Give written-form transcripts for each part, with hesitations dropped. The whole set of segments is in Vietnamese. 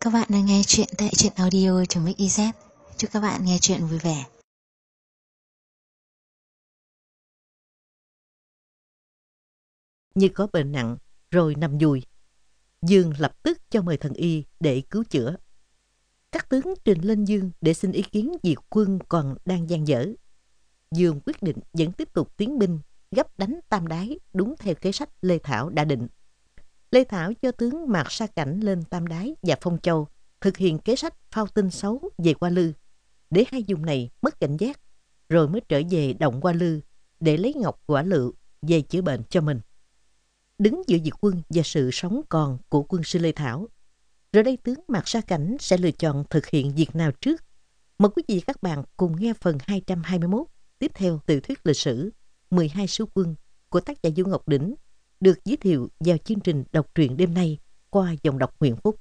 Các bạn đang nghe chuyện tại truyện audio.mix.iz. Chúc các bạn nghe chuyện vui vẻ. Như có bệnh nặng rồi nằm dùi, Dương lập tức cho mời thần y để cứu chữa. Các tướng trình lên Dương để xin ý kiến việc quân còn đang dang dở. Dương quyết định vẫn tiếp tục tiến binh gấp đánh Tam Đái đúng theo kế sách Lê Thảo đã định. Lê Thảo cho tướng Mạc Sa Cảnh lên Tam Đái và Phong Châu thực hiện kế sách phao tin xấu về Hoa Lư, để hai vùng này mất cảnh giác, rồi mới trở về động Hoa Lư để lấy ngọc quả lựu về chữa bệnh cho mình. Đứng giữa việc quân và sự sống còn của quân sư Lê Thảo, rồi đây tướng Mạc Sa Cảnh sẽ lựa chọn thực hiện việc nào trước? Mời quý vị các bạn cùng nghe phần 221 tiếp theo từ thuyết lịch sử 12 sứ quân của tác giả Du Ngọc Đỉnh, được giới thiệu vào chương trình đọc truyện đêm nay qua dòng đọc Nguyễn Phúc.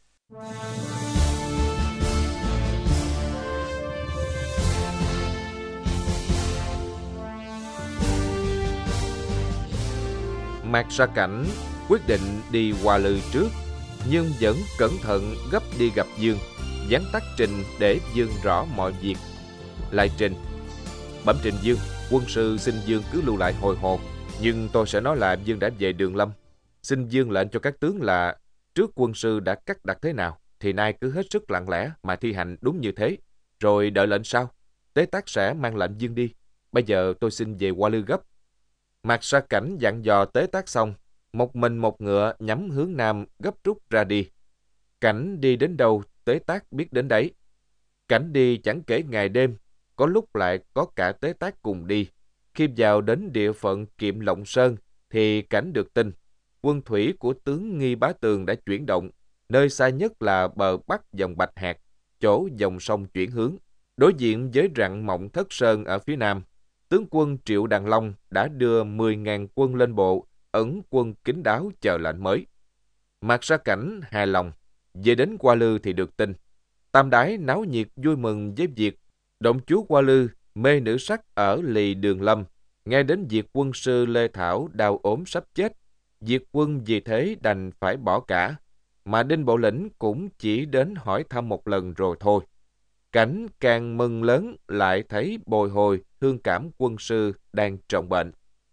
Mạc Sa Cảnh quyết định đi Hoa Lư trước, nhưng vẫn cẩn thận gấp đi gặp Dương, vắn tắt Trình để Dương rõ mọi việc. Lại Trình: bẩm Trình Dương, quân sư xin Dương cứ lưu lại hồi hộp, nhưng tôi sẽ nói là Dương đã về Đường Lâm. Xin Dương lệnh cho các tướng là trước quân sư đã cắt đặt thế nào thì nay cứ hết sức lặng lẽ mà thi hành đúng như thế, rồi đợi lệnh sau. Tế Tác sẽ mang lệnh Dương đi. Bây giờ tôi xin về Hoa Lư gấp. Mạc Sa Cảnh dặn dò Tế Tác xong, một mình một ngựa nhắm hướng nam gấp rút ra đi. Cảnh đi đến đâu, Tế Tác biết đến đấy. Cảnh đi chẳng kể ngày đêm, có lúc lại có cả Tế Tác cùng đi. Khi vào đến địa phận Kiệm Lộng Sơn, thì Cảnh được tin quân thủy của tướng Nghi Bá Tường đã chuyển động, nơi xa nhất là bờ bắc dòng Bạch Hạc, chỗ dòng sông chuyển hướng. Đối diện với rặng Mộng Thất Sơn ở phía nam, tướng quân Triệu Đàn Long đã đưa 10.000 quân lên bộ, ẩn quân kín đáo chờ lệnh mới. Mạc Sa Cảnh hài lòng, về đến Hoa Lư thì được tin Tam Đái náo nhiệt vui mừng với việc động chúa Hoa Lư mê nữ sắc ở lì Đường Lâm. Nghe đến việc quân sư Lê Thảo đau ốm sắp chết, Việt quân vì thế đành phải bỏ cả, mà Đinh Bộ Lĩnh cũng chỉ đến hỏi thăm một lần rồi thôi. Cảnh càng mừng lớn, lại thấy bồi hồi thương cảm quân sư đang trọng bệnh.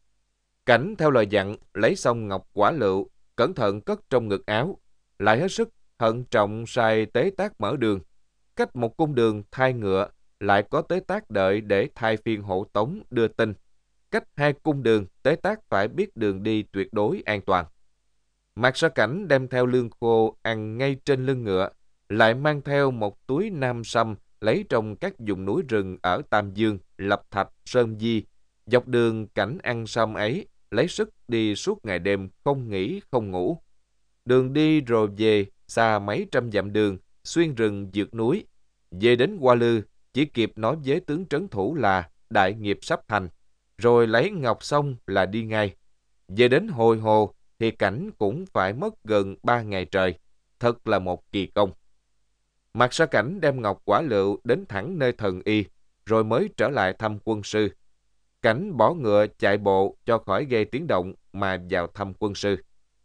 Cảnh theo lời dặn lấy xong ngọc quả lựu, cẩn thận cất trong ngực áo, lại hết sức thận trọng sai Tế Tác mở đường. Cách một cung đường thay ngựa, lại có Tế Tác đợi để thay phiên hộ tống đưa tin. Cách hai cung đường, Tế Tác phải biết đường đi tuyệt đối an toàn. Mạc Sa Cảnh đem theo lương khô ăn ngay trên lưng ngựa, lại mang theo một túi nam sâm lấy trong các vùng núi rừng ở Tam Dương, Lập Thạch, Sơn Di. Dọc đường Cảnh ăn sâm ấy, lấy sức đi suốt ngày đêm, không nghỉ không ngủ. Đường đi rồi về, xa mấy trăm dặm đường, xuyên rừng vượt núi. Về đến Hoa Lư, chỉ kịp nói với tướng trấn thủ là đại nghiệp sắp thành, rồi lấy ngọc xong là đi ngay. Về đến Hồi Hồ thì Cảnh cũng phải mất gần 3 ngày trời, thật là một kỳ công. Mạc Sa Cảnh đem ngọc quả lựu đến thẳng nơi thần y, rồi mới trở lại thăm quân sư. Cảnh bỏ ngựa chạy bộ cho khỏi gây tiếng động mà vào thăm quân sư.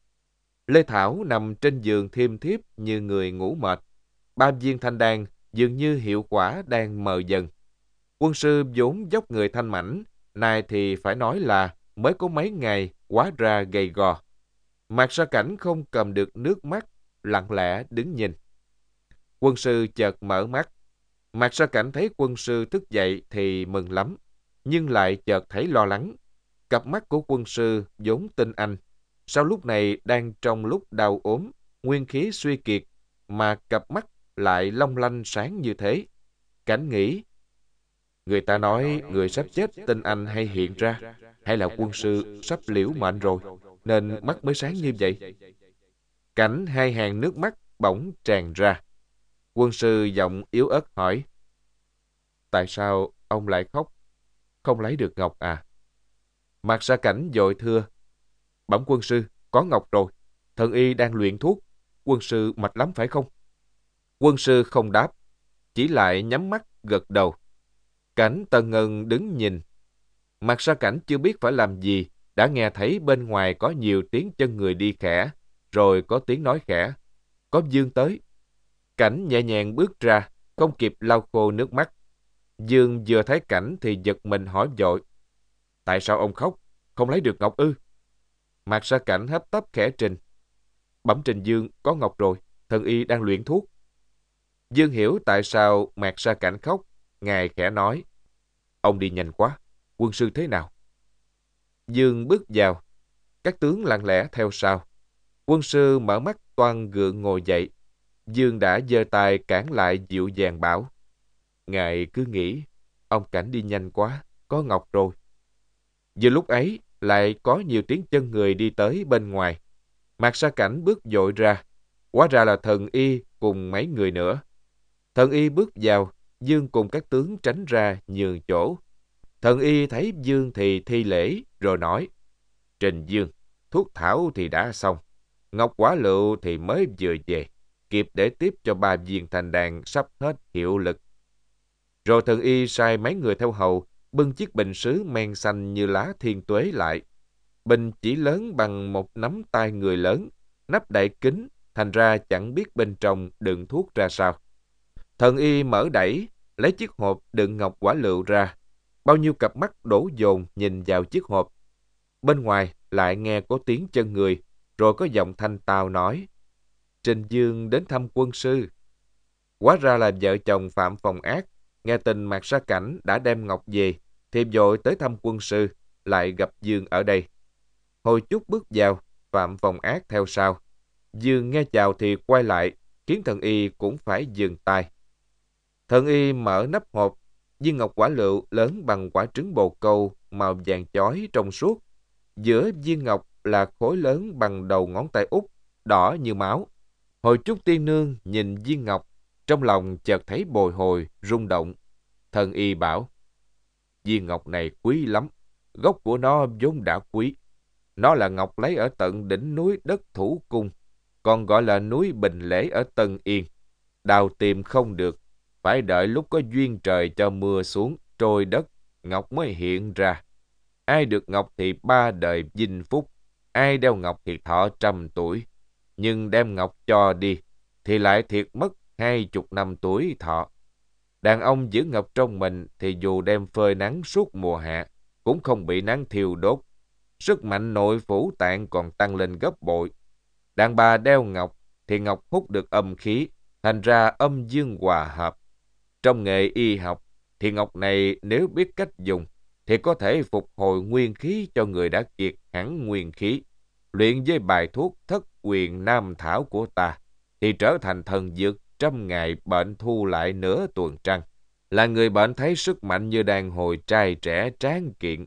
Lê Thảo nằm trên giường thiêm thiếp như người ngủ mệt. 3 viên thanh đan dường như hiệu quả đang mờ dần. Quân sư vốn dốc người thanh mảnh, nay thì phải nói là mới có mấy ngày quá ra gầy gò. Mạc Sa Cảnh không cầm được nước mắt, lặng lẽ đứng nhìn. Quân sư chợt mở mắt. Mạc Sa Cảnh thấy quân sư thức dậy thì mừng lắm, nhưng lại chợt thấy lo lắng. Cặp mắt của quân sư vốn tinh anh, sao lúc này đang trong lúc đau ốm, nguyên khí suy kiệt, mà cặp mắt lại long lanh sáng như thế. Cảnh nghĩ, người ta nói người sắp chết tinh anh hay hiện ra, hay là quân sư sắp liễu mệnh rồi, nên mắt mới sáng như vậy. Cảnh hai hàng nước mắt bỗng tràn ra. Quân sư giọng yếu ớt hỏi, tại sao ông lại khóc? Không lấy được ngọc à? Mạc Sa Cảnh vội thưa, bẩm quân sư, có ngọc rồi, thần y đang luyện thuốc, quân sư mệt lắm phải không? Quân sư không đáp, chỉ lại nhắm mắt gật đầu. Cảnh Tân Ngân đứng nhìn. Mạc Sa Cảnh chưa biết phải làm gì, đã nghe thấy bên ngoài có nhiều tiếng chân người đi khẽ, rồi có tiếng nói khẽ, có Dương tới. Cảnh nhẹ nhàng bước ra, không kịp lau khô nước mắt. Dương vừa thấy Cảnh thì giật mình hỏi vội. Tại sao ông khóc? Không lấy được ngọc ư? Mạc Sa Cảnh hấp tấp khẽ trình. Bẩm trình Dương, có ngọc rồi, thần y đang luyện thuốc. Dương hiểu tại sao Mạc Sa Cảnh khóc. Ngài khẽ nói. Ông đi nhanh quá, quân sư thế nào? Dương bước vào, các tướng lặng lẽ theo sau. Quân sư mở mắt toan gượng ngồi dậy. Dương đã giơ tay cản lại dịu dàng bảo. Ngài cứ nghĩ, ông Cảnh đi nhanh quá, có ngọc rồi. Vừa lúc ấy, lại có nhiều tiếng chân người đi tới bên ngoài. Mạc Sa Cảnh bước vội ra. Hóa ra là thần y cùng mấy người nữa. Thần y bước vào, Dương cùng các tướng tránh ra nhường chỗ. Thần y thấy Dương thì thi lễ, rồi nói. Trình Dương, thuốc thảo thì đã xong. Ngọc quả lựu thì mới vừa về, kịp để tiếp cho 3 viên thành đàn sắp hết hiệu lực. Rồi thần y sai mấy người theo hầu, bưng chiếc bình sứ men xanh như lá thiên tuế lại. Bình chỉ lớn bằng một nắm tay người lớn, nắp đậy kín, thành ra chẳng biết bên trong đựng thuốc ra sao. Thần y mở đẩy, lấy chiếc hộp đựng ngọc quả lựu ra. Bao nhiêu cặp mắt đổ dồn nhìn vào chiếc hộp. Bên ngoài lại nghe có tiếng chân người, rồi có giọng thanh tao nói. Trình Dương đến thăm quân sư. Hóa ra là vợ chồng Phạm Phòng Ác, nghe tin Mạc Sa Cảnh đã đem ngọc về, thì vội tới thăm quân sư, lại gặp Dương ở đây. Hồi chút bước vào, Phạm Phòng Ác theo sau. Dương nghe chào thì quay lại, khiến thần y cũng phải dừng tay. Thần y mở nắp hộp, viên ngọc quả lựu lớn bằng quả trứng bồ câu, màu vàng chói trong suốt. Giữa viên ngọc là khối lớn bằng đầu ngón tay út, đỏ như máu. Hồi Trúc Tiên Nương nhìn viên ngọc, trong lòng chợt thấy bồi hồi, rung động. Thần y bảo, viên ngọc này quý lắm, gốc của nó vốn đã quý. Nó là ngọc lấy ở tận đỉnh núi Đất Thủ Cung, còn gọi là núi Bình Lễ ở Tân Yên. Đào tìm không được, phải đợi lúc có duyên trời cho mưa xuống, trôi đất, ngọc mới hiện ra. Ai được ngọc thì 3 đời vinh phúc, ai đeo ngọc thì thọ 100 tuổi. Nhưng đem ngọc cho đi, thì lại thiệt mất 20 năm tuổi thọ. Đàn ông giữ ngọc trong mình thì dù đem phơi nắng suốt mùa hạ, cũng không bị nắng thiêu đốt. Sức mạnh nội phủ tạng còn tăng lên gấp bội. Đàn bà đeo ngọc thì ngọc hút được âm khí, thành ra âm dương hòa hợp. Trong nghề y học thì ngọc này nếu biết cách dùng thì có thể phục hồi nguyên khí cho người đã kiệt hẳn nguyên khí. Luyện với bài thuốc Thất Quyền Nam Thảo của ta thì trở thành thần dược 100 ngày bệnh thu lại nửa tuần trăng. Là người bệnh thấy sức mạnh như đang hồi trai trẻ tráng kiện.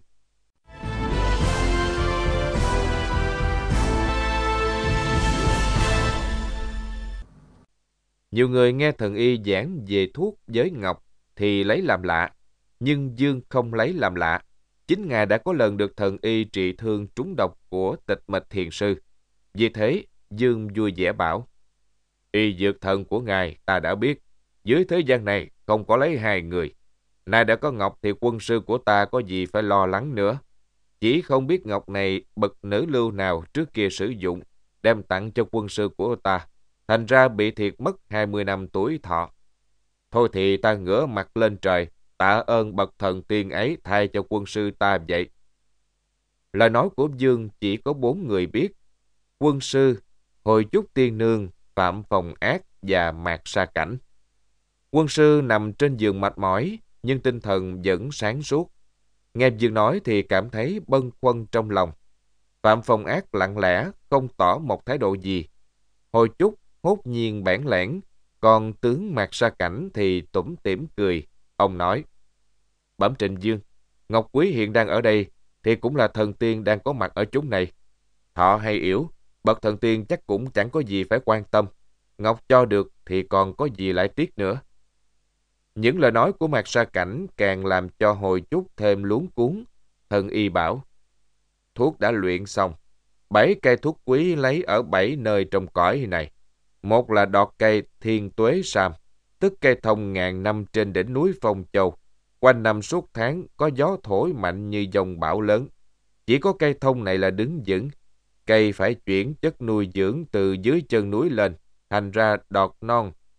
Nhiều người nghe thần y giảng về thuốc với ngọc thì lấy làm lạ, nhưng Dương không lấy làm lạ. Chính Ngài đã có lần được thần y trị thương trúng độc của Tịch Mịch Thiền Sư. Vì thế, Dương vui vẻ bảo, y dược thần của Ngài ta đã biết, dưới thế gian này không có lấy 2 người. Nay đã có ngọc thì quân sư của ta có gì phải lo lắng nữa. Chỉ không biết ngọc này bậc nữ lưu nào trước kia sử dụng, đem tặng cho quân sư của ta, thành ra bị thiệt mất 20 năm tuổi thọ. Thôi thì ta ngửa mặt lên trời, tạ ơn bậc thần tiên ấy thay cho quân sư ta vậy. Lời nói của Dương chỉ có 4 người biết. Quân sư, Hồi Trúc Tiên Nương, Phạm Phòng Ác và Mạc Sa Cảnh. Quân sư nằm trên giường mệt mỏi, nhưng tinh thần vẫn sáng suốt. Nghe Dương nói thì cảm thấy bâng khuâng trong lòng. Phạm Phòng Ác lặng lẽ, không tỏ một thái độ gì. Hồi Trúc hốt nhiên bản lẻn, còn tướng Mạc Sa Cảnh thì tủm tỉm cười. Ông nói, bẩm Trịnh Dương, Ngọc Quý hiện đang ở đây, thì cũng là thần tiên đang có mặt ở chúng này. Thọ hay yếu, bậc thần tiên chắc cũng chẳng có gì phải quan tâm. Ngọc cho được thì còn có gì lại tiếc nữa. Những lời nói của Mạc Sa Cảnh càng làm cho Hồi Trúc thêm luống cuống. Thần y bảo, thuốc đã luyện xong. 7 cây thuốc quý lấy ở 7 nơi trong cõi này. Một là đọt cây Thiên Tuế Sam, tức cây thông ngàn năm trên đỉnh núi Phong Châu. Quanh năm suốt tháng có gió thổi mạnh như dòng bão lớn. Chỉ có cây thông này là đứng vững. Cây phải chuyển chất nuôi dưỡng từ dưới chân núi lên, thành ra đọt non,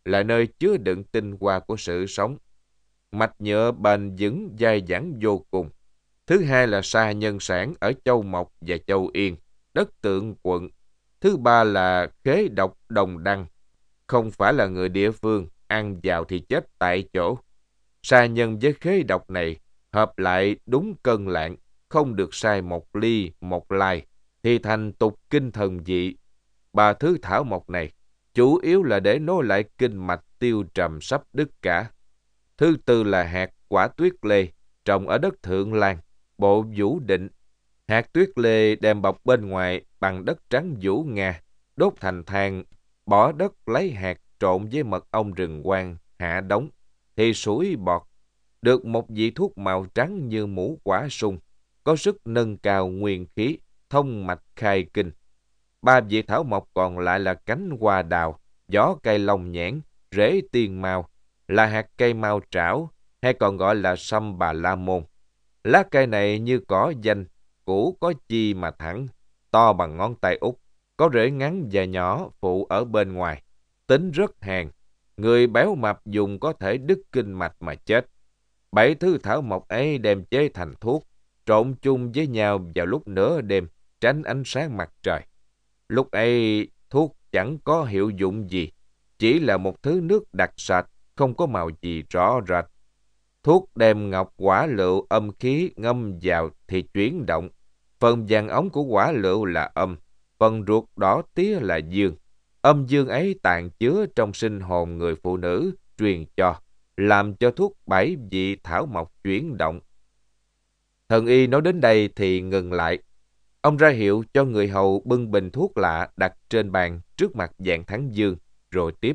là nơi chứa đựng tinh hoa của sự sống. Mạch nhựa bền vững dai dẳng vô cùng. Thứ hai là sa nhân sản ở Châu Mộc và Châu Yên, đất Tượng quận. Thứ ba là khế độc Đồng Đăng, không phải là người địa phương, ăn vào thì chết tại chỗ. Sa nhân với khế độc này hợp lại đúng cân lạng, không được sai một ly một lai, thì thành tục kinh thần dị. Ba thứ thảo mộc này chủ yếu là để nối lại kinh mạch tiêu trầm sắp đứt cả. Thứ tư là hạt quả tuyết lê, trồng ở đất Thượng Lan, bộ Vũ Định. Hạt tuyết lê đem bọc bên ngoài bằng đất trắng Vũ Nga, đốt thành than, bỏ đất lấy hạt trộn với mật ong rừng quang, hạ đống, thì sủi bọt, được một vị thuốc màu trắng như mũ quả sung, có sức nâng cao nguyên khí, thông mạch khai kinh. Ba vị thảo mộc còn lại là cánh hoa đào, gió cây long nhãn, rễ tiên mao, là hạt cây mao trảo, hay còn gọi là sâm Bà La Môn. Lá cây này như cỏ danh, củ có chi mà thẳng, to bằng ngón tay út, có rễ ngắn và nhỏ phụ ở bên ngoài, tính rất hàn. Người béo mập dùng có thể đứt kinh mạch mà chết. 7 thứ thảo mộc ấy đem chế thành thuốc, trộn chung với nhau vào lúc nửa đêm, tránh ánh sáng mặt trời. Lúc ấy thuốc chẳng có hiệu dụng gì, chỉ là một thứ nước đặc sạch, không có màu gì rõ rệt. Thuốc đem ngọc quả lựu âm khí ngâm vào thì chuyển động. Phần vàng ống của quả lựu là âm, phần ruột đỏ tía là dương. Âm dương ấy tàn chứa trong sinh hồn người phụ nữ, truyền cho, làm cho thuốc 7 vị thảo mộc chuyển động. Thần y nói đến đây thì ngừng lại. Ông ra hiệu cho người hầu bưng bình thuốc lạ đặt trên bàn trước mặt Vạn Thắng Dương, rồi tiếp.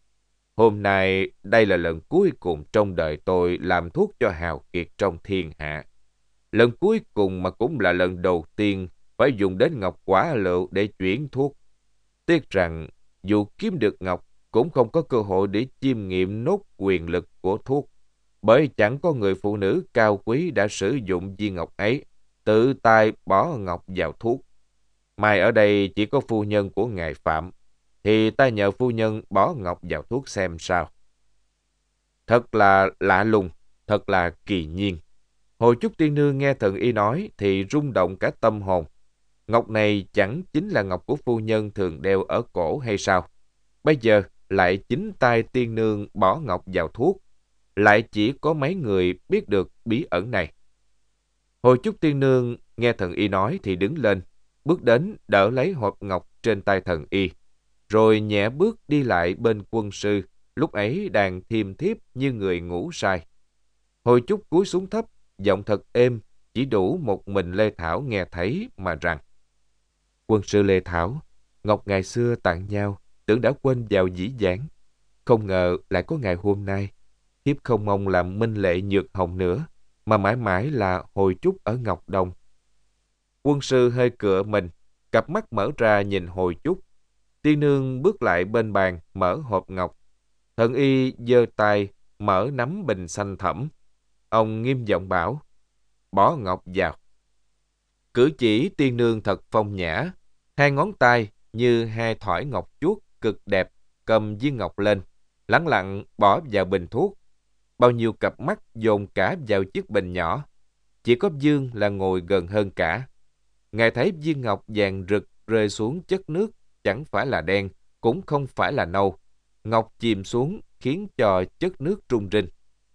Hôm nay, đây là lần cuối cùng trong đời tôi làm thuốc cho hào kiệt trong thiên hạ. Lần cuối cùng mà cũng là lần đầu tiên phải dùng đến ngọc quả lựu để chuyển thuốc. Tiếc rằng, dù kiếm được ngọc, cũng không có cơ hội để chiêm nghiệm nốt quyền lực của thuốc. Bởi chẳng có người phụ nữ cao quý đã sử dụng viên ngọc ấy, tự tay bỏ ngọc vào thuốc. Mai ở đây chỉ có phu nhân của ngài Phạm, thì ta nhờ phu nhân bỏ ngọc vào thuốc xem sao. Thật là lạ lùng, thật là kỳ nhiên. Hồi Trúc Tiên Nương nghe thần y nói thì rung động cả tâm hồn. Ngọc này chẳng chính là ngọc của phu nhân thường đeo ở cổ hay sao? Bây giờ lại chính tay tiên nương bỏ ngọc vào thuốc. Lại chỉ có mấy người biết được bí ẩn này. Hồi Trúc Tiên Nương nghe thần y nói thì đứng lên, bước đến đỡ lấy hộp ngọc trên tay thần y, rồi nhẹ bước đi lại bên quân sư, lúc ấy đang thiêm thiếp như người ngủ say. Hồi Trúc cúi xuống thấp, giọng thật êm, chỉ đủ một mình Lê Thảo nghe thấy mà rằng: Quân sư Lê Thảo, ngọc ngày xưa tặng nhau, tưởng đã quên vào dĩ vãng. Không ngờ lại có ngày hôm nay. Thiếp không mong làm minh lệ nhược hồng nữa, mà mãi mãi là Hồi Trúc ở Ngọc Đồng. Quân sư hơi cựa mình, cặp mắt mở ra nhìn Hồi Trúc. Tiên nương bước lại bên bàn, mở hộp ngọc. Thần y giơ tay, mở nắm bình xanh thẫm. Ông nghiêm giọng bảo: Bỏ ngọc vào. Cử chỉ tiên nương thật phong nhã, hai ngón tay như hai thỏi ngọc chuốt cực đẹp, cầm viên ngọc lên, lẳng lặng bỏ vào bình thuốc. Bao nhiêu cặp mắt dồn cả vào chiếc bình nhỏ. Chỉ có Dương là ngồi gần hơn cả. Ngài thấy viên ngọc vàng rực rơi xuống chất nước, chẳng phải là đen, cũng không phải là nâu. Ngọc chìm xuống khiến cho chất nước rung rinh.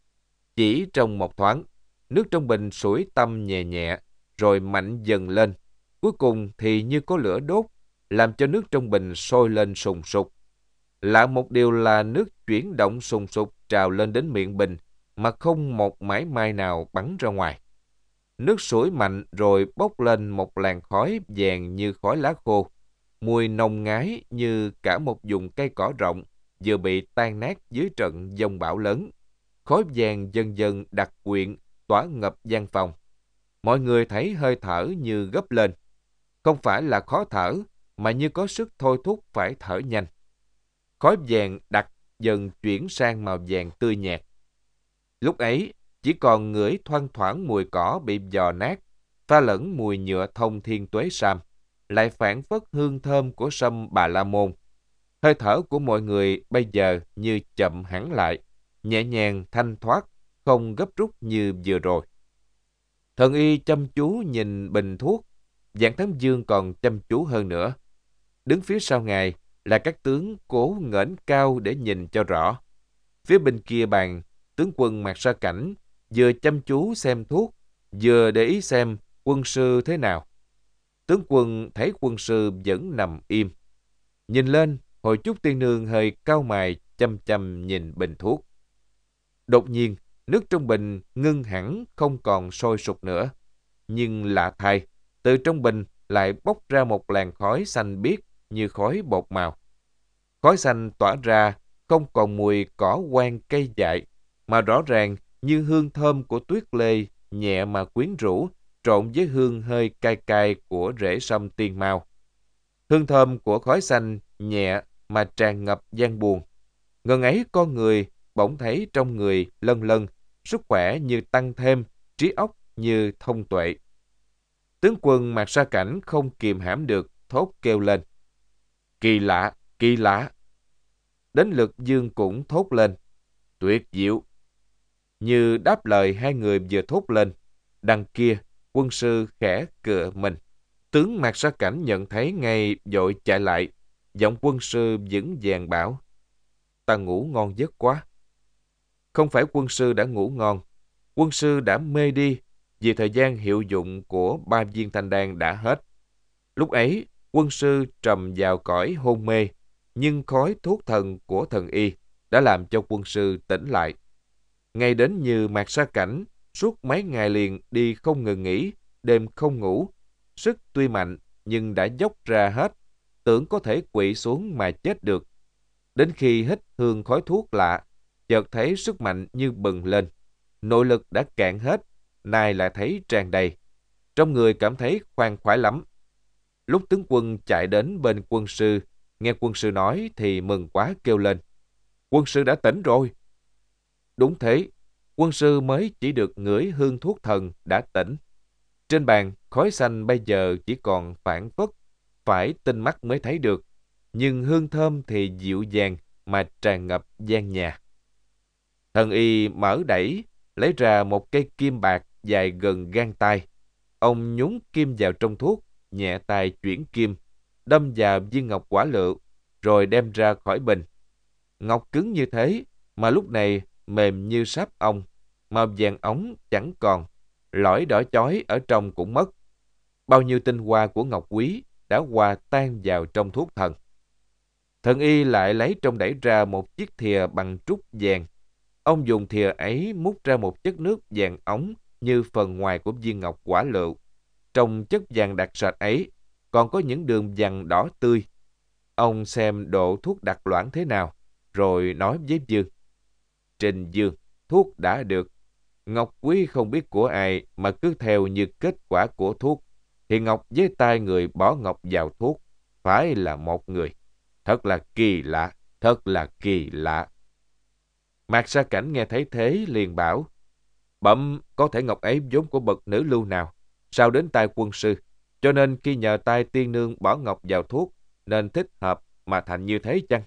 Chỉ trong một thoáng, nước trong bình sủi tăm nhẹ nhẹ, rồi mạnh dần lên. Cuối cùng thì như có lửa đốt, làm cho nước trong bình sôi lên sùng sục. Lạ một điều là nước chuyển động sùng sục trào lên đến miệng bình, mà không một mảy may nào bắn ra ngoài. Nước sủi mạnh rồi bốc lên một làn khói vàng như khói lá khô, mùi nồng ngái như cả một vùng cây cỏ rộng vừa bị tan nát dưới trận giông bão lớn. Khói vàng dần dần đặc quyện, tỏa ngập gian phòng. Mọi người thấy hơi thở như gấp lên. Không phải là khó thở, mà như có sức thôi thúc phải thở nhanh. Khói vàng đặc dần chuyển sang màu vàng tươi nhạt. Lúc ấy, chỉ còn ngửi thoang thoảng mùi cỏ bị giò nát, pha lẫn mùi nhựa thông thiên tuế sam, lại phảng phất hương thơm của sâm Bà La Môn. Hơi thở của mọi người bây giờ như chậm hẳn lại, nhẹ nhàng thanh thoát, không gấp rút như vừa rồi. Thần y chăm chú nhìn bình thuốc, Giảng Thám Dương còn chăm chú hơn nữa. Đứng phía sau ngài là các tướng cố ngẩng cao để nhìn cho rõ. Phía bên kia bàn, tướng quân Mạc Sa Cảnh vừa chăm chú xem thuốc, vừa để ý xem quân sư thế nào. Tướng quân thấy quân sư vẫn nằm im. Nhìn lên, Hội Chúc Tiên Nương hơi cau mày chăm chăm nhìn bình thuốc. Đột nhiên, nước trong bình ngưng hẳn không còn sôi sục nữa. Nhưng lạ thay, từ trong bình lại bốc ra một làn khói xanh biếc như khói bột màu. Khói xanh tỏa ra không còn mùi cỏ quan cây dại, mà rõ ràng như hương thơm của tuyết lê nhẹ mà quyến rũ, trộn với hương hơi cay cay của rễ sâm tiên mao. Hương thơm của khói xanh nhẹ mà tràn ngập gian buồn. Ngần ấy con người bỗng thấy trong người lân lân, sức khỏe như tăng thêm, trí óc như thông tuệ. Tướng quân Mạc Sa Cảnh không kìm hãm được, thốt kêu lên. Kỳ lạ, kỳ lạ. Đến lượt Dương cũng thốt lên. Tuyệt diệu. Như đáp lời hai người vừa thốt lên, đằng kia, quân sư khẽ cựa mình. Tướng Mạc Sa Cảnh nhận thấy ngay vội chạy lại. Giọng quân sư vững vàng bảo. Ta ngủ ngon giấc quá. Không phải quân sư đã ngủ ngon. Quân sư đã mê đi vì thời gian hiệu dụng của 3 viên thanh đan đã hết. Lúc ấy, quân sư trầm vào cõi hôn mê, nhưng khói thuốc thần của thần y đã làm cho quân sư tỉnh lại. Ngay đến như Mạc Sa Cảnh, suốt mấy ngày liền đi không ngừng nghỉ, đêm không ngủ. Sức tuy mạnh, nhưng đã dốc ra hết, tưởng có thể quỵ xuống mà chết được. Đến khi hít hương khói thuốc lạ, chợt thấy sức mạnh như bừng lên. Nội lực đã cạn hết, nay lại thấy tràn đầy. Trong người cảm thấy khoan khoái lắm. Lúc tướng quân chạy đến bên quân sư, nghe quân sư nói thì mừng quá kêu lên. Quân sư đã tỉnh rồi. Đúng thế, quân sư mới chỉ được ngửi hương thuốc thần đã tỉnh. Trên bàn, khói xanh bây giờ chỉ còn phảng phất, phải tinh mắt mới thấy được. Nhưng hương thơm thì dịu dàng mà tràn ngập gian nhà. Thần y mở đẩy, lấy ra một cây kim bạc dài gần gang tay. Ông nhúng kim vào trong thuốc, nhẹ tay chuyển kim, đâm vào viên ngọc quả lựu, rồi đem ra khỏi bình. Ngọc cứng như thế, mà lúc này mềm như sáp ong, màu vàng óng chẳng còn, lõi đỏ chói ở trong cũng mất. Bao nhiêu tinh hoa của ngọc quý đã hòa tan vào trong thuốc thần. Thần y lại lấy trong đẩy ra một chiếc thìa bằng trúc vàng. Ông dùng thìa ấy múc ra một chất nước vàng óng như phần ngoài của viên ngọc quả lựu. Trong chất vàng đặc sệt ấy còn có những đường vàng đỏ tươi. Ông xem độ thuốc đặc loãng thế nào, rồi nói với Dương. Trình Dương, thuốc đã được. Ngọc quý không biết của ai mà cứ theo như kết quả của thuốc, thì Ngọc với tay người bỏ ngọc vào thuốc, phải là một người. Thật là kỳ lạ, thật là kỳ lạ. Mạc Sa Cảnh nghe thấy thế liền bảo, bẩm có thể ngọc ấy vốn của bậc nữ lưu nào, sao đến tay quân sư, cho nên khi nhờ tay tiên nương bỏ ngọc vào thuốc, nên thích hợp mà thành như thế chăng?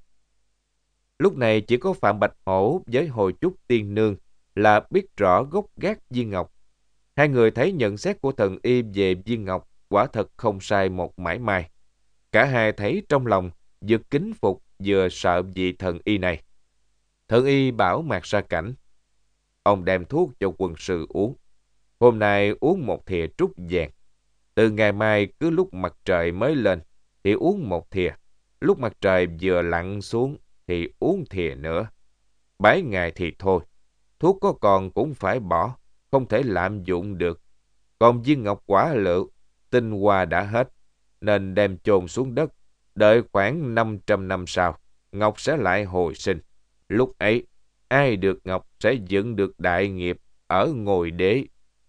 Lúc này chỉ có Phạm Bạch Hổ với Hồi Chúc tiên nương là biết rõ gốc gác viên ngọc. Hai người thấy nhận xét của thần y về viên ngọc quả thật không sai một mảy may. Cả hai thấy trong lòng vừa kính phục vừa sợ vị thần y này. Thần y bảo Mạc Sa Cảnh, ông đem thuốc cho quân sư uống. Hôm nay uống một thìa trúc vàng. Từ ngày mai cứ lúc mặt trời mới lên thì uống một thìa. Lúc mặt trời vừa lặn xuống thì uống thìa nữa. 7 ngày thì thôi. Thuốc có còn cũng phải bỏ, không thể lạm dụng được. Còn viên ngọc quả lựu, tinh hoa đã hết, nên đem chôn xuống đất. Đợi khoảng 500 năm sau, ngọc sẽ lại hồi sinh. Lúc ấy, ai được ngọc sẽ dựng được đại nghiệp ở ngôi đế.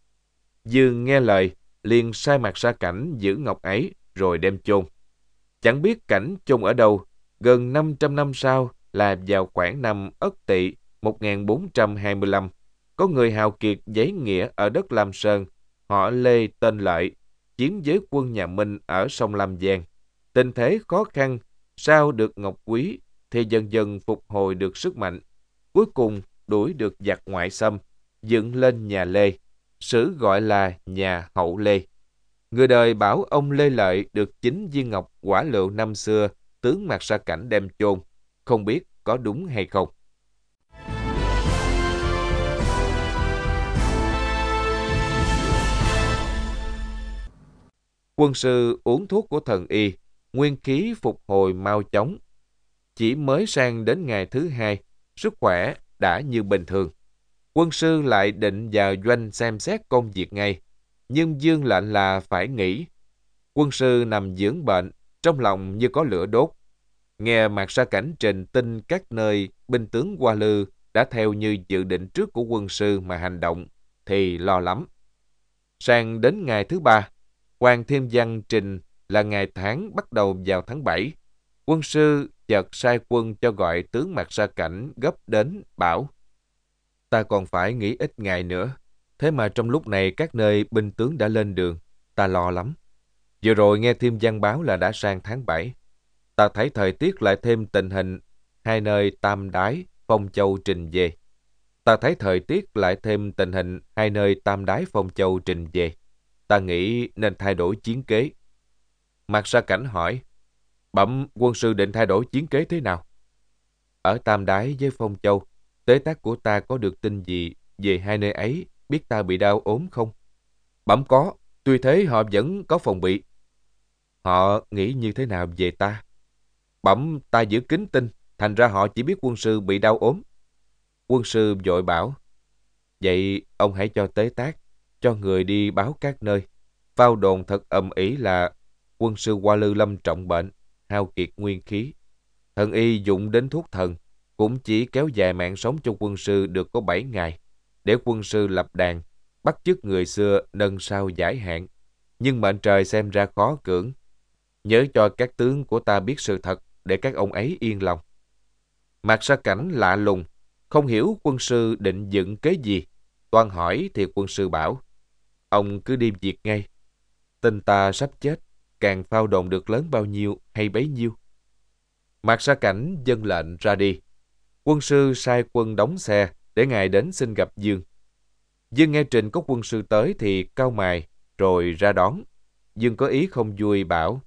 Dương nghe lời, liền sai Mạc Sa Cảnh giữ ngọc ấy, rồi đem chôn. Chẳng biết Cảnh chôn ở đâu, gần 500 năm sau là vào khoảng năm Ất Tỵ 1425, có người hào kiệt giấy nghĩa ở đất Lam Sơn, họ Lê tên Lợi, chiến với quân nhà Minh ở sông Lam Giang. Tình thế khó khăn, Sau được ngọc quý thì dần dần phục hồi được sức mạnh. Cuối cùng đuổi được giặc ngoại xâm, dựng lên nhà Lê, sử gọi là nhà Hậu Lê. Người đời bảo ông Lê Lợi được 9 viên ngọc quả lựu năm xưa tướng Mạc Sa Cảnh đem chôn, không biết có đúng hay không. Quân sư uống thuốc của thần y, nguyên khí phục hồi mau chóng. Chỉ mới sang đến ngày thứ 2, sức khỏe đã như bình thường. Quân sư lại định vào doanh xem xét công việc ngay, nhưng Dương lệnh là phải nghỉ. Quân sư nằm dưỡng bệnh, trong lòng như có lửa đốt. Nghe Mạc Sa Cảnh trình tin các nơi binh tướng Hoa Lư đã theo như dự định trước của quân sư mà hành động, thì lo lắm. Sang đến ngày thứ 3, Hoàng Thiên Văn trình là ngày tháng bắt đầu vào tháng 7. Quân sư chợt sai quân cho gọi tướng Mạc Sa Cảnh gấp đến, bảo: Ta còn phải nghỉ ít ngày nữa. Thế mà trong lúc này các nơi binh tướng đã lên đường, ta lo lắm. Vừa rồi nghe Thiên Văn báo là đã sang tháng 7. Ta thấy thời tiết lại thêm tình hình hai nơi Tam Đái, Phong Châu trình về. Ta nghĩ nên thay đổi chiến kế. Mạc Sa Cảnh hỏi: Bẩm quân sư định thay đổi chiến kế thế nào? Ở Tam Đái với Phong Châu, tế tác của ta có được tin gì về hai nơi ấy, biết ta bị đau ốm không? Bẩm có, tuy thế họ vẫn có phòng bị. Họ nghĩ như thế nào về ta? Bẩm ta giữ kín tin, thành ra họ chỉ biết quân sư bị đau ốm. Quân sư vội bảo: Vậy ông hãy cho tế tác, cho người đi báo các nơi. Phao đồn thật ầm ĩ là quân sư Hoa Lư lâm trọng bệnh, hao kiệt nguyên khí. Thần y dụng đến thuốc thần, cũng chỉ kéo dài mạng sống cho quân sư được có 7 ngày, để quân sư lập đàn, bắt chước người xưa nâng sao giải hạn. Nhưng mệnh trời xem ra khó cưỡng. Nhớ cho các tướng của ta biết sự thật, để các ông ấy yên lòng. Mạc Sa Cảnh lạ lùng, không hiểu quân sư định dựng kế gì. Toan hỏi thì quân sư bảo: Ông cứ đi việc ngay. Tin ta sắp chết, càng phao đồn được lớn bao nhiêu hay bấy nhiêu. Mạc Sa Cảnh dâng lệnh ra đi. Quân sư sai quân đóng xe để ngài đến xin gặp Dương. Dương nghe trình có quân sư tới thì cau mày rồi ra đón. Dương có ý không vui bảo: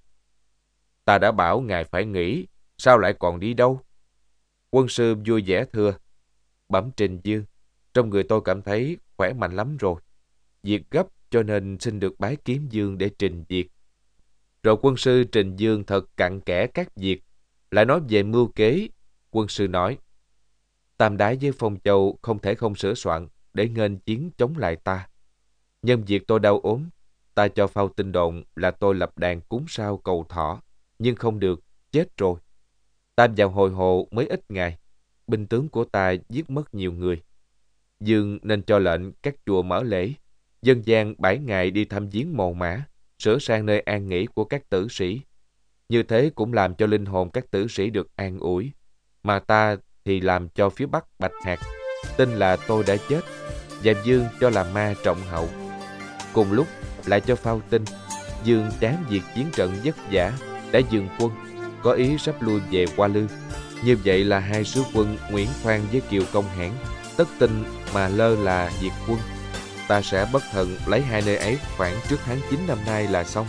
Ta đã bảo ngài phải nghỉ, sao lại còn đi đâu? Quân sư vui vẻ thưa: Bẩm trình Dương, trong người tôi cảm thấy khỏe mạnh lắm rồi. Việc gấp cho nên xin được bái kiến Dương để trình việc. Rồi quân sư trình Dương thật cặn kẽ các việc, lại nói về mưu kế. Quân sư nói: Tam Đái với Phong Châu không thể không sửa soạn để nghênh chiến chống lại ta. Nhân việc tôi đau ốm, ta cho phao tin đồn là tôi lập đàn cúng sao cầu thọ, nhưng không được, chết rồi. Ta vào hồi hồ mới ít ngày, binh tướng của ta giết mất nhiều người. Dương nên cho lệnh các chùa mở lễ, dân gian 7 ngày đi thăm viếng mồ mả, sửa sang nơi an nghỉ của các tử sĩ. Như thế cũng làm cho linh hồn các tử sĩ được an ủi. Mà ta thì làm cho phía Bắc Bạch Hạc tin là tôi đã chết, và Dương cho làm ma trọng hậu. Cùng lúc lại cho phao tin Dương chán việc chiến trận vất vả, đã dừng quân, có ý sắp lui về Hoa Lư. Như vậy là hai sứ quân Nguyễn Khoan với Kiều Công Hãn tất tin mà lơ là diệt quân. Ta sẽ bất thần lấy hai nơi ấy khoảng trước tháng 9 năm nay là xong.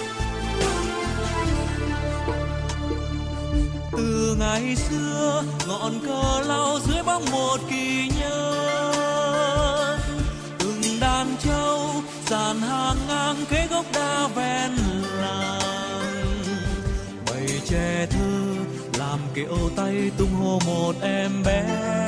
Từ ngày xưa ngọn cờ lao dưới bóng một kỳ nhân, từng đàn trâu dàn hàng ngang kế gốc đa ven làng, bầy trẻ thơ làm kiệu tay tung hô một em bé.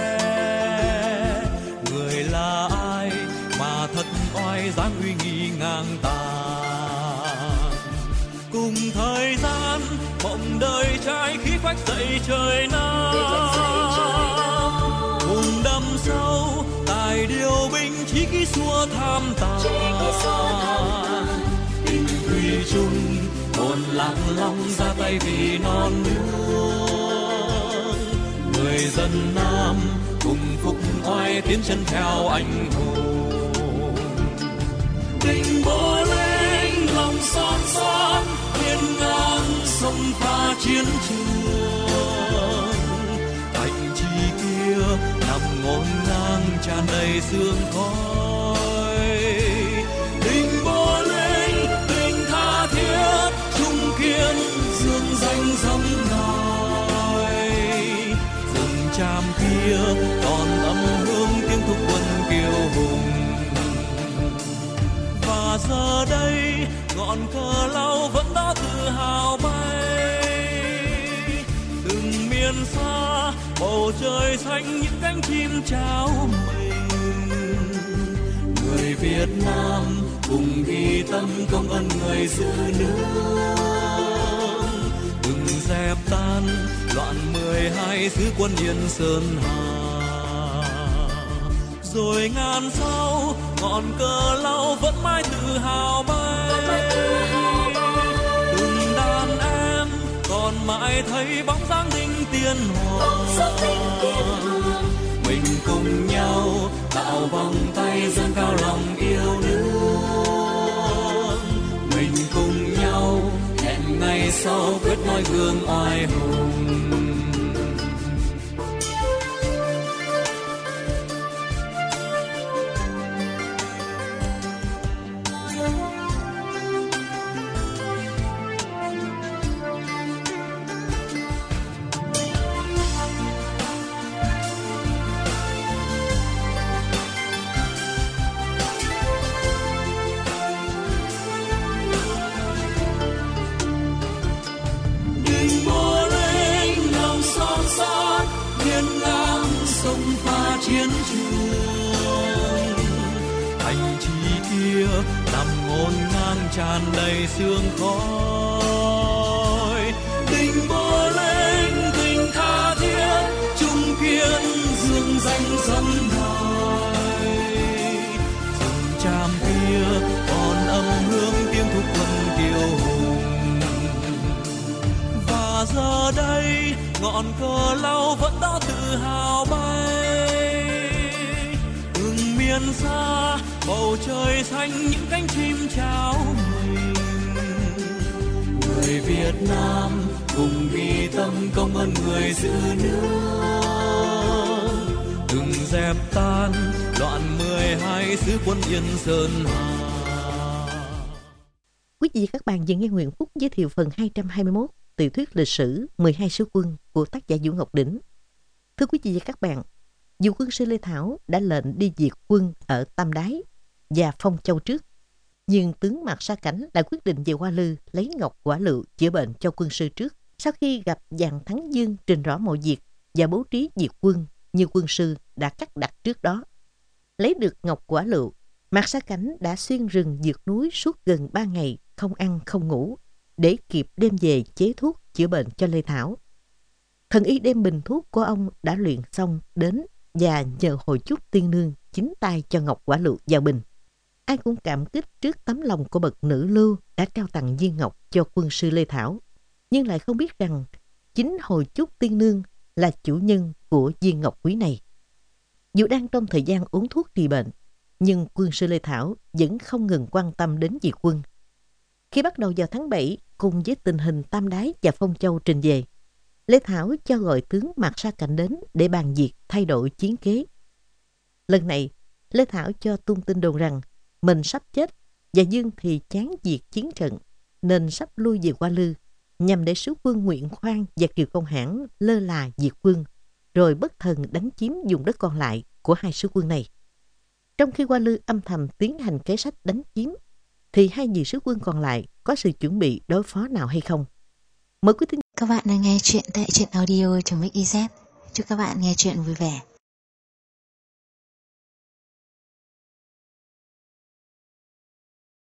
Người là ai mà thật oai dáng uy nghi ngang tàn, cùng thời gian mộng đời trai khí phách dậy trời nam, cùng đâm sâu tài điều binh chí khí xua tham tàn. Tình thủy chung hồn lạc long ra tay vì non nước, người dân Nam cùng phục oai tiến chân theo anh hùng. Tình bố lên lòng son son hiên ngang sông pha chiến trường. Thành trì kia nằm ngổn ngang tràn đầy sương khói. Đình bố linh tình tha thiết trung kiên dương danh sông nổi. Rừng tràm kia còn âm hương tiếng thúc quân kiêu hùng. Và giờ đây ngọn cờ lau vẫn đó tự hào bay. Từng miền xa bầu trời xanh những cánh chim chào mình. Người Việt Nam cùng ghi tâm công ơn người giữ nước. Đừng dẹp tan loạn 12 xứ quân Yên Sơn Hà. Rồi ngàn sau ngọn cờ lau vẫn mãi tự hào bay. Từng đàn em còn mãi thấy bóng dáng đinh tiên hoàng. Mình cùng nhau tạo vòng tay dâng cao lòng yêu nước. Mình cùng nhau hẹn ngày sau quyết noi gương oai hùng. Chiến trường thành trì kia nằm ngổn ngang tràn đầy sương khói. Đình bố lên tình tha thiết trung kiên dương danh sông nổi. Rừng tràm kia còn âm hương tiếng thúc quân kiêu hùng. Và giờ đây ngọn cờ lau vẫn đó tự hào bay. Miền xa bầu trời xanh những cánh chim chào mình. Người Việt Nam cùng ghi tâm công ơn người giữ nước. Đừng dẹp tan loạn 12 xứ quân Yên Sơn Hà. Quý vị và các bạn vừa nghe Nguyễn Phúc giới thiệu phần 221 tiểu thuyết lịch sử 12 sứ quân của tác giả Vũ Ngọc Đỉnh. Thưa quý vị và các bạn, dù quân sư Lê Thảo đã lệnh đi diệt quân ở Tam Đái và Phong Châu trước, nhưng tướng Mạc Sa Cảnh lại quyết định về Hoa Lư lấy ngọc quả lựu chữa bệnh cho quân sư trước. Sau khi gặp Giàng Thắng Dương trình rõ mọi việc và bố trí diệt quân như quân sư đã cắt đặt trước đó. Lấy được ngọc quả lựu, Mạc Sa Cảnh đã xuyên rừng vượt núi suốt gần 3 ngày không ăn không ngủ để kịp đem về chế thuốc chữa bệnh cho Lê Thảo. Thần y đem bình thuốc của ông đã luyện xong đến và nhờ Hồi Chúc Tiên Nương chính tay cho ngọc quả lựu vào bình. Ai cũng cảm kích trước tấm lòng của bậc nữ lưu đã trao tặng viên ngọc cho quân sư Lê Thảo, nhưng lại không biết rằng chính Hồi Chúc Tiên Nương là chủ nhân của viên ngọc quý này. Dù đang trong thời gian uống thuốc trị bệnh, nhưng quân sư Lê Thảo vẫn không ngừng quan tâm đến diệt quân. Khi bắt đầu vào tháng 7, cùng với tình hình Tam Đái và Phong Châu trình về, Lê Thảo cho gọi tướng Mạc Sa Cảnh đến để bàn việc thay đổi chiến kế. Lần này, Lê Thảo cho tung tin đồn rằng mình sắp chết và Dương thì chán việc chiến trận nên sắp lui về Hoa Lư, nhằm để sứ quân Nguyễn Khoan và Kiều Công Hãn lơ là diệt quân, rồi bất thần đánh chiếm vùng đất còn lại của hai sứ quân này. Trong khi Hoa Lư âm thầm tiến hành kế sách đánh chiếm, thì hai vị sứ quân còn lại có sự chuẩn bị đối phó nào hay không? Mời quý thính Các bạn đang nghe chuyện tại truyện audio.mix.iz. Chúc các bạn nghe chuyện vui vẻ.